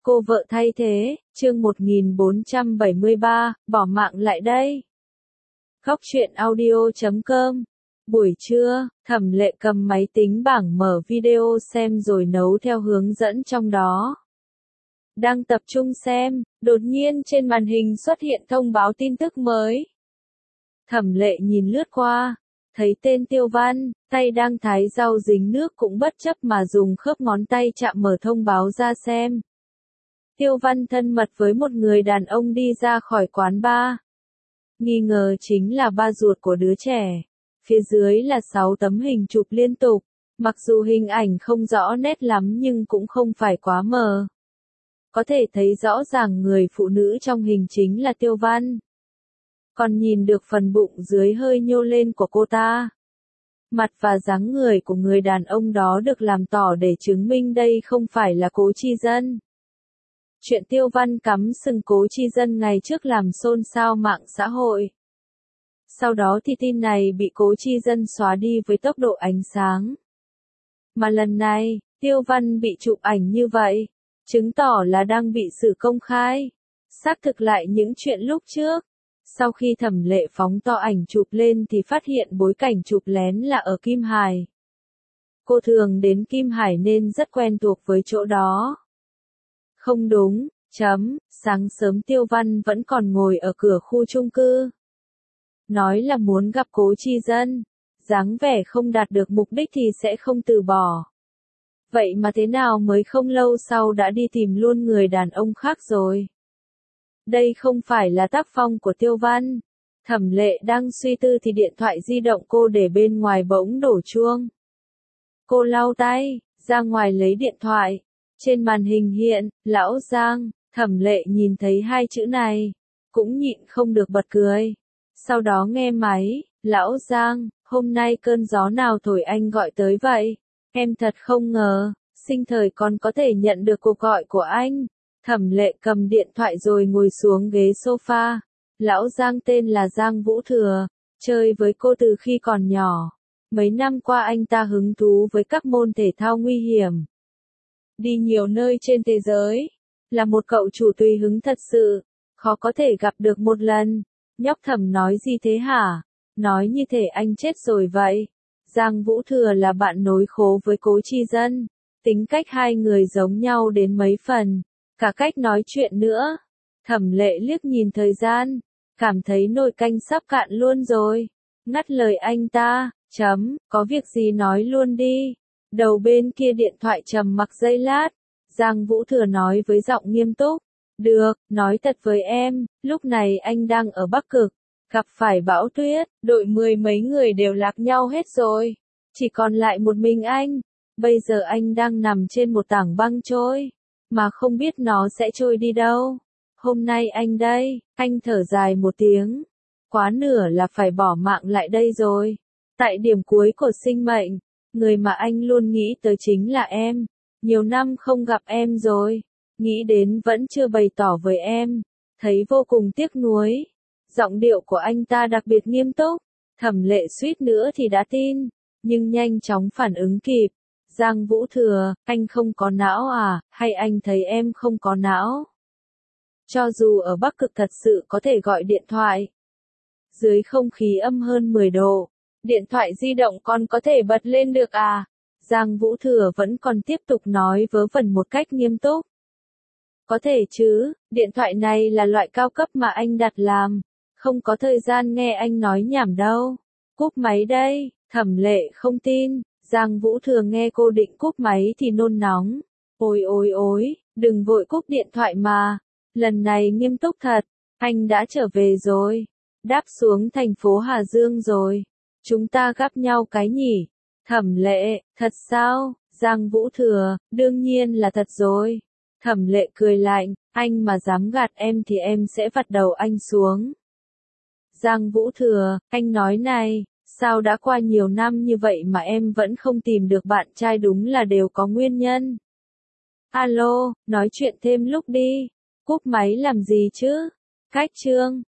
Cô vợ thay thế, chương 1473, bỏ mạng lại đây. Góc truyện audio.com. Buổi trưa, Thẩm Lệ cầm máy tính bảng mở video xem rồi nấu theo hướng dẫn trong đó. Đang tập trung xem, đột nhiên trên màn hình xuất hiện thông báo tin tức mới. Thẩm Lệ nhìn lướt qua, thấy tên Tiêu Văn, tay đang thái rau dính nước cũng bất chấp mà dùng khớp ngón tay chạm mở thông báo ra xem. Tiêu Văn thân mật với một người đàn ông đi ra khỏi quán bar. Nghi ngờ chính là ba ruột của đứa trẻ. Phía dưới là 6 tấm hình chụp liên tục. Mặc dù hình ảnh không rõ nét lắm nhưng cũng không phải quá mờ. Có thể thấy rõ ràng người phụ nữ trong hình chính là Tiêu Văn. Còn nhìn được phần bụng dưới hơi nhô lên của cô ta. Mặt và dáng người của người đàn ông đó được làm tỏ để chứng minh đây không phải là Cố Chi Dân. Chuyện Tiêu Văn cắm sừng Cố Chi Dân ngày trước làm xôn xao mạng xã hội. Sau đó thì tin này bị Cố Chi Dân xóa đi với tốc độ ánh sáng. Mà lần này, Tiêu Văn bị chụp ảnh như vậy, chứng tỏ là đang bị xử công khai. Xác thực lại những chuyện lúc trước. Sau khi Thẩm Lệ phóng to ảnh chụp lên thì phát hiện bối cảnh chụp lén là ở Kim Hải. Cô thường đến Kim Hải nên rất quen thuộc với chỗ đó. Không đúng, sáng sớm Tiêu Văn vẫn còn ngồi ở cửa khu chung cư. Nói là muốn gặp Cố Chi Dân, dáng vẻ không đạt được mục đích thì sẽ không từ bỏ. Vậy mà thế nào mới không lâu sau đã đi tìm luôn người đàn ông khác rồi. Đây không phải là tác phong của Tiêu Văn. Thẩm Lệ đang suy tư thì điện thoại di động cô để bên ngoài bỗng đổ chuông. Cô lau tay, ra ngoài lấy điện thoại. Trên màn hình hiện, Lão Giang. Thẩm Lệ nhìn thấy hai chữ này, cũng nhịn không được bật cười. Sau đó nghe máy, Lão Giang, hôm nay cơn gió nào thổi anh gọi tới vậy? Em thật không ngờ, sinh thời còn có thể nhận được cuộc gọi của anh. Thẩm Lệ cầm điện thoại rồi ngồi xuống ghế sofa. Lão Giang tên là Giang Vũ Thừa, chơi với cô từ khi còn nhỏ. Mấy năm qua anh ta hứng thú với các môn thể thao nguy hiểm. Đi nhiều nơi trên thế giới. Là một cậu chủ tùy hứng thật sự. Khó có thể gặp được một lần. Nhóc Thẩm nói gì thế hả? Nói như thể anh chết rồi vậy. Giang Vũ Thừa là bạn nối khố với Cố Chi Dân. Tính cách hai người giống nhau đến mấy phần. Cả cách nói chuyện nữa. Thẩm Lệ liếc nhìn thời gian. Cảm thấy nồi canh sắp cạn luôn rồi. Ngắt lời anh ta. Có việc gì nói luôn đi. Đầu bên kia điện thoại trầm mặc giây lát. Giang Vũ Thừa nói với giọng nghiêm túc. Được, nói thật với em, lúc này anh đang ở Bắc Cực. Gặp phải bão tuyết, đội 10 mấy người đều lạc nhau hết rồi. Chỉ còn lại một mình anh. Bây giờ anh đang nằm trên một tảng băng trôi. Mà không biết nó sẽ trôi đi đâu. Hôm nay anh đây, anh thở dài một tiếng. Quá nửa là phải bỏ mạng lại đây rồi. Tại điểm cuối của sinh mệnh, người mà anh luôn nghĩ tới chính là em. Nhiều năm không gặp em rồi. Nghĩ đến vẫn chưa bày tỏ với em. Thấy vô cùng tiếc nuối. Giọng điệu của anh ta đặc biệt nghiêm túc. Thẩm Lệ suýt nữa thì đã tin. Nhưng nhanh chóng phản ứng kịp. Giang Vũ Thừa, anh không có não à, hay anh thấy em không có não? Cho dù ở Bắc Cực thật sự có thể gọi điện thoại. Dưới không khí âm hơn 10 độ, điện thoại di động còn có thể bật lên được à? Giang Vũ Thừa vẫn còn tiếp tục nói vớ vẩn một cách nghiêm túc. Có thể chứ, điện thoại này là loại cao cấp mà anh đặt làm. Không có thời gian nghe anh nói nhảm đâu. Cúp máy đây, Thẩm Lệ không tin. Giang Vũ Thừa nghe cô định cúp máy thì nôn nóng. Ôi, đừng vội cúp điện thoại mà. Lần này nghiêm túc thật, anh đã trở về rồi. Đáp xuống thành phố Hà Dương rồi. Chúng ta gặp nhau cái nhỉ? Thẩm Lệ, thật sao? Giang Vũ Thừa, đương nhiên là thật rồi. Thẩm Lệ cười lạnh, anh mà dám gạt em thì em sẽ vặt đầu anh xuống. Giang Vũ Thừa, anh nói này. Sao đã qua nhiều năm như vậy mà em vẫn không tìm được bạn trai, đúng là đều có nguyên nhân. Alo, nói chuyện thêm lúc đi. Cúp máy làm gì chứ? Cách chương.